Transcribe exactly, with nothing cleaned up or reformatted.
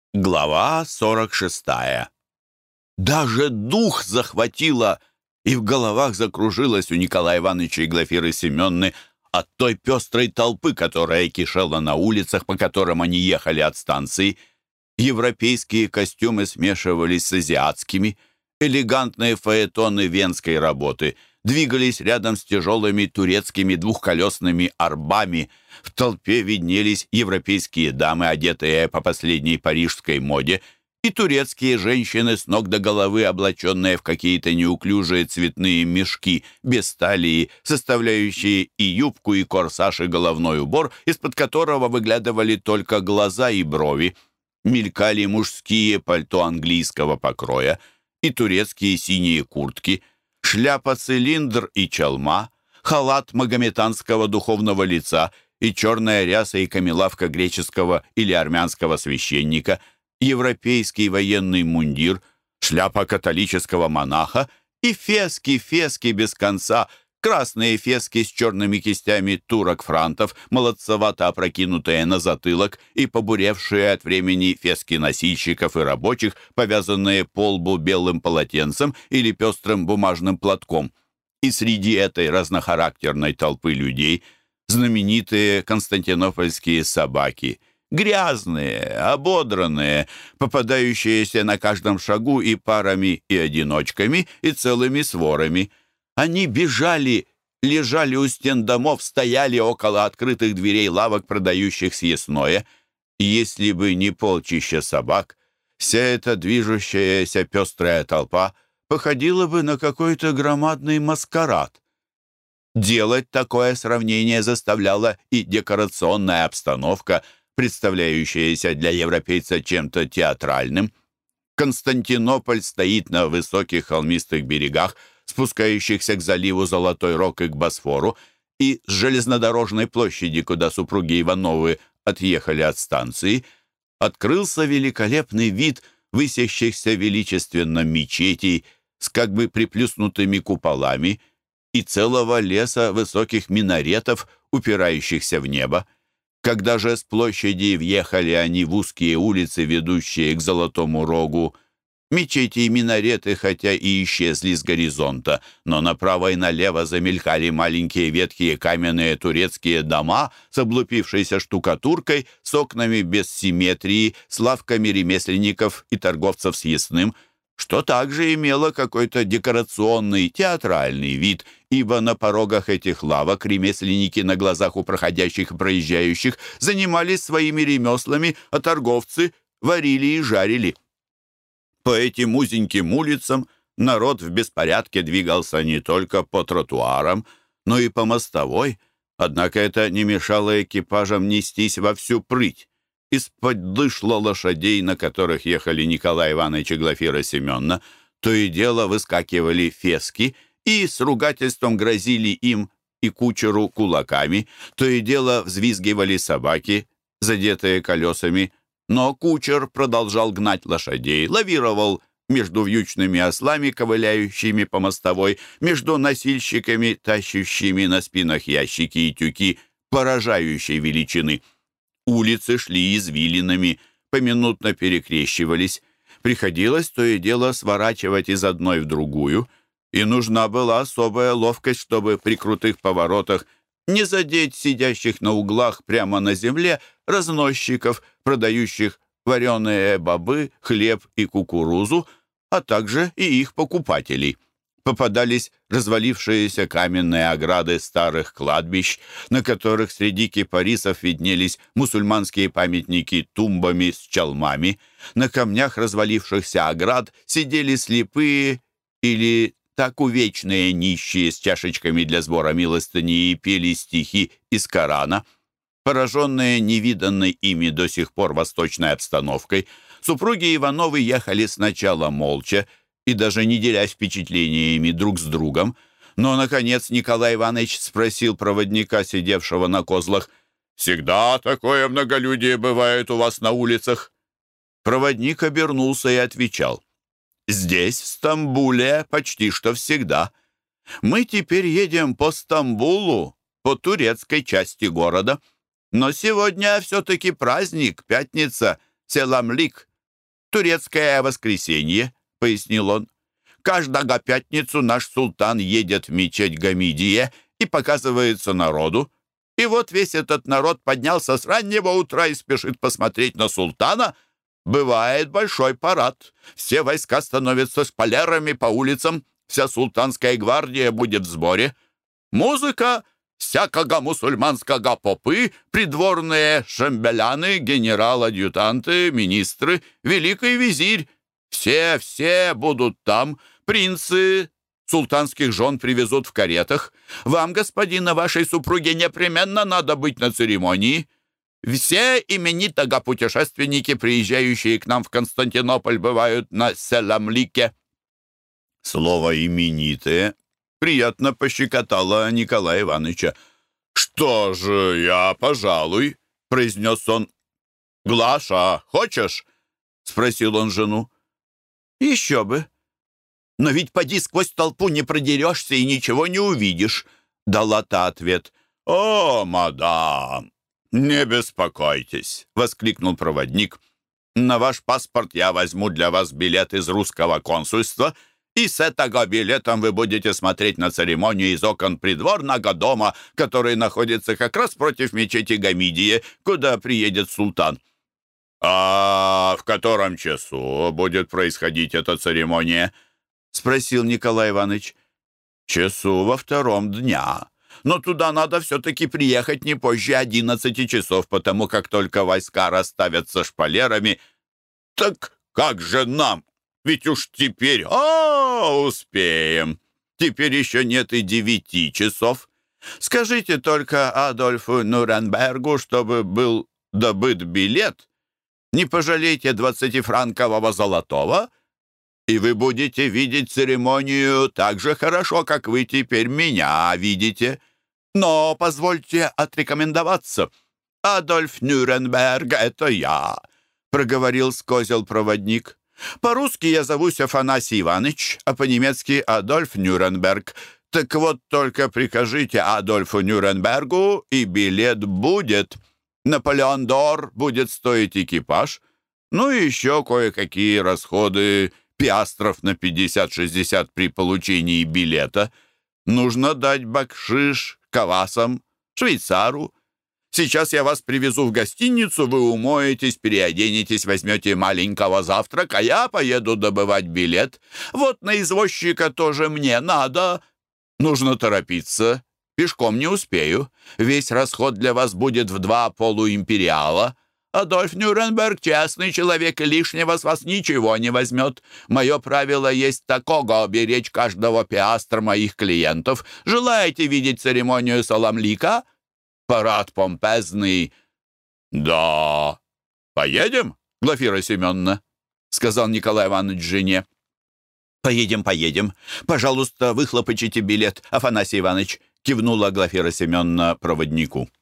Глава сорок шестая. Даже дух захватило, и в головах закружилось у Николая Ивановича и Глафиры Семенны от той пестрой толпы, которая кишела на улицах, по которым они ехали от станции. Европейские костюмы смешивались с азиатскими, элегантные фаэтоны венской работы двигались рядом с тяжелыми турецкими двухколесными арбами. В толпе виднелись европейские дамы, одетые по последней парижской моде, и турецкие женщины, с ног до головы облаченные в какие-то неуклюжие цветные мешки, без талии, составляющие и юбку, и корсаж, и головной убор, из-под которого выглядывали только глаза и брови. Мелькали мужские пальто английского покроя и турецкие синие куртки, шляпа-цилиндр и чалма, халат магометанского духовного лица и черная ряса и камелавка греческого или армянского священника, европейский военный мундир, шляпа католического монаха и фески, фески без конца, красные фески с черными кистями турок-франтов, молодцевато опрокинутые на затылок, и побуревшие от времени фески носильщиков и рабочих, повязанные по лбу белым полотенцем или пестрым бумажным платком. И среди этой разнохарактерной толпы людей знаменитые константинопольские собаки, грязные, ободранные, попадающиеся на каждом шагу и парами, и одиночками, и целыми сворами. Они бежали, лежали у стен домов, стояли около открытых дверей лавок, продающих съестное. Если бы не полчища собак, вся эта движущаяся пестрая толпа походила бы на какой-то громадный маскарад. Делать такое сравнение заставляла и декорационная обстановка, представляющаяся для европейца чем-то театральным. Константинополь стоит на высоких холмистых берегах, спускающихся к заливу Золотой Рог и к Босфору, и с железнодорожной площади, куда супруги Ивановы отъехали от станции, открылся великолепный вид высящихся величественно мечетей с как бы приплюснутыми куполами и целого леса высоких минаретов, упирающихся в небо. Когда же с площади въехали они в узкие улицы, ведущие к Золотому Рогу, мечети и минареты, хотя и исчезли с горизонта, но направо и налево замелькали маленькие ветхие каменные турецкие дома с облупившейся штукатуркой, с окнами без симметрии, с лавками ремесленников и торговцев съестным, что также имело какой-то декорационный, театральный вид, ибо на порогах этих лавок ремесленники на глазах у проходящих и проезжающих занимались своими ремеслами, а торговцы варили и жарили. По этим узеньким улицам народ в беспорядке двигался не только по тротуарам, но и по мостовой, однако это не мешало экипажам нестись во всю прыть. Из-под дышла лошадей, на которых ехали Николай Иванович и Глафира Семеновна, то и дело выскакивали фески и с ругательством грозили им и кучеру кулаками, то и дело взвизгивали собаки, задетые колесами, но кучер продолжал гнать лошадей, лавировал между вьючными ослами, ковыляющими по мостовой, между носильщиками, тащущими на спинах ящики и тюки поражающей величины. Улицы шли извилинами, поминутно перекрещивались. Приходилось то и дело сворачивать из одной в другую, и нужна была особая ловкость, чтобы при крутых поворотах не задеть сидящих на углах прямо на земле разносчиков, продающих вареные бобы, хлеб и кукурузу, а также и их покупателей. Попадались развалившиеся каменные ограды старых кладбищ, на которых среди кипарисов виднелись мусульманские памятники тумбами с чалмами. На камнях развалившихся оград сидели слепые или так увечные нищие с чашечками для сбора милостыни и пели стихи из Корана. Пораженные невиданной ими до сих пор восточной обстановкой, супруги Ивановы ехали сначала молча и даже не делясь впечатлениями друг с другом, но, наконец, Николай Иванович спросил проводника, сидевшего на козлах: «Всегда такое многолюдие бывает у вас на улицах?» Проводник обернулся и отвечал: «Здесь, в Стамбуле, почти что всегда. Мы теперь едем по Стамбулу, по турецкой части города. Но сегодня все-таки праздник, пятница, Селамлик, турецкое воскресенье», — пояснил он. «Каждого пятницу наш султан едет в мечеть Гамидия и показывается народу. И вот весь этот народ поднялся с раннего утра и спешит посмотреть на султана. Бывает большой парад. Все войска становятся шпалерами по улицам. Вся султанская гвардия будет в сборе. Музыка всякого мусульманского попы, придворные шамбеляны, генерал-адъютанты, министры, великий визирь. Все-все будут там. Принцы султанских жен привезут в каретах. Вам, господин, и вашей супруге непременно надо быть на церемонии. Все именитого путешественники, приезжающие к нам в Константинополь, бывают на селамлике». Слово «именитые» приятно пощекотало Николая Ивановича. «Что же, я, пожалуй», — произнес он. «Глаша, хочешь?» — спросил он жену. «Еще бы. Но ведь поди сквозь толпу не продерешься и ничего не увидишь», — дала та ответ. «О, мадам, не беспокойтесь», — воскликнул проводник. «На ваш паспорт я возьму для вас билет из русского консульства, и с этого билетом вы будете смотреть на церемонию из окон придворного дома, который находится как раз против мечети Гамидия, куда приедет султан». «А в котором часу будет происходить эта церемония?» — спросил Николай Иванович. «Часу во втором дня. Но туда надо все-таки приехать не позже одиннадцати часов, потому как только войска расставятся шпалерами». «Так как же нам? Ведь уж теперь... А, успеем. Теперь еще нет и девяти часов. Скажите только Адольфу Нюрнбергу, чтобы был добыт билет. Не пожалейте двадцатифранкового золотого, и вы будете видеть церемонию так же хорошо, как вы теперь меня видите. Но позвольте отрекомендоваться. Адольф Нюрнберг — это я», — проговорил с козел проводник. «По-русски я зовусь Афанасий Иванович, а по-немецки Адольф Нюрнберг. Так вот, только прикажите Адольфу Нюрнбергу, и билет будет. Наполеон Дор будет стоить экипаж. Ну и еще кое-какие расходы, пиастров на пятьдесят-шестьдесят при получении билета. Нужно дать бакшиш кавасам, швейцару. Сейчас я вас привезу в гостиницу, вы умоетесь, переоденетесь, возьмете маленького завтрака, а я поеду добывать билет. Вот на извозчика тоже мне надо. Нужно торопиться. Пешком не успею. Весь расход для вас будет в два полуимпериала. Адольф Нюрнберг — честный человек, и лишнего с вас ничего не возьмет. Мое правило есть такого — беречь каждого пиастра моих клиентов. Желаете видеть церемонию Саламлика? Парад помпезный». «Да, поедем, Глафира Семеновна?» — сказал Николай Иванович жене. «Поедем, поедем. Пожалуйста, выхлопочите билет, Афанасий Иванович», — кивнула Глафира Семеновна проводнику.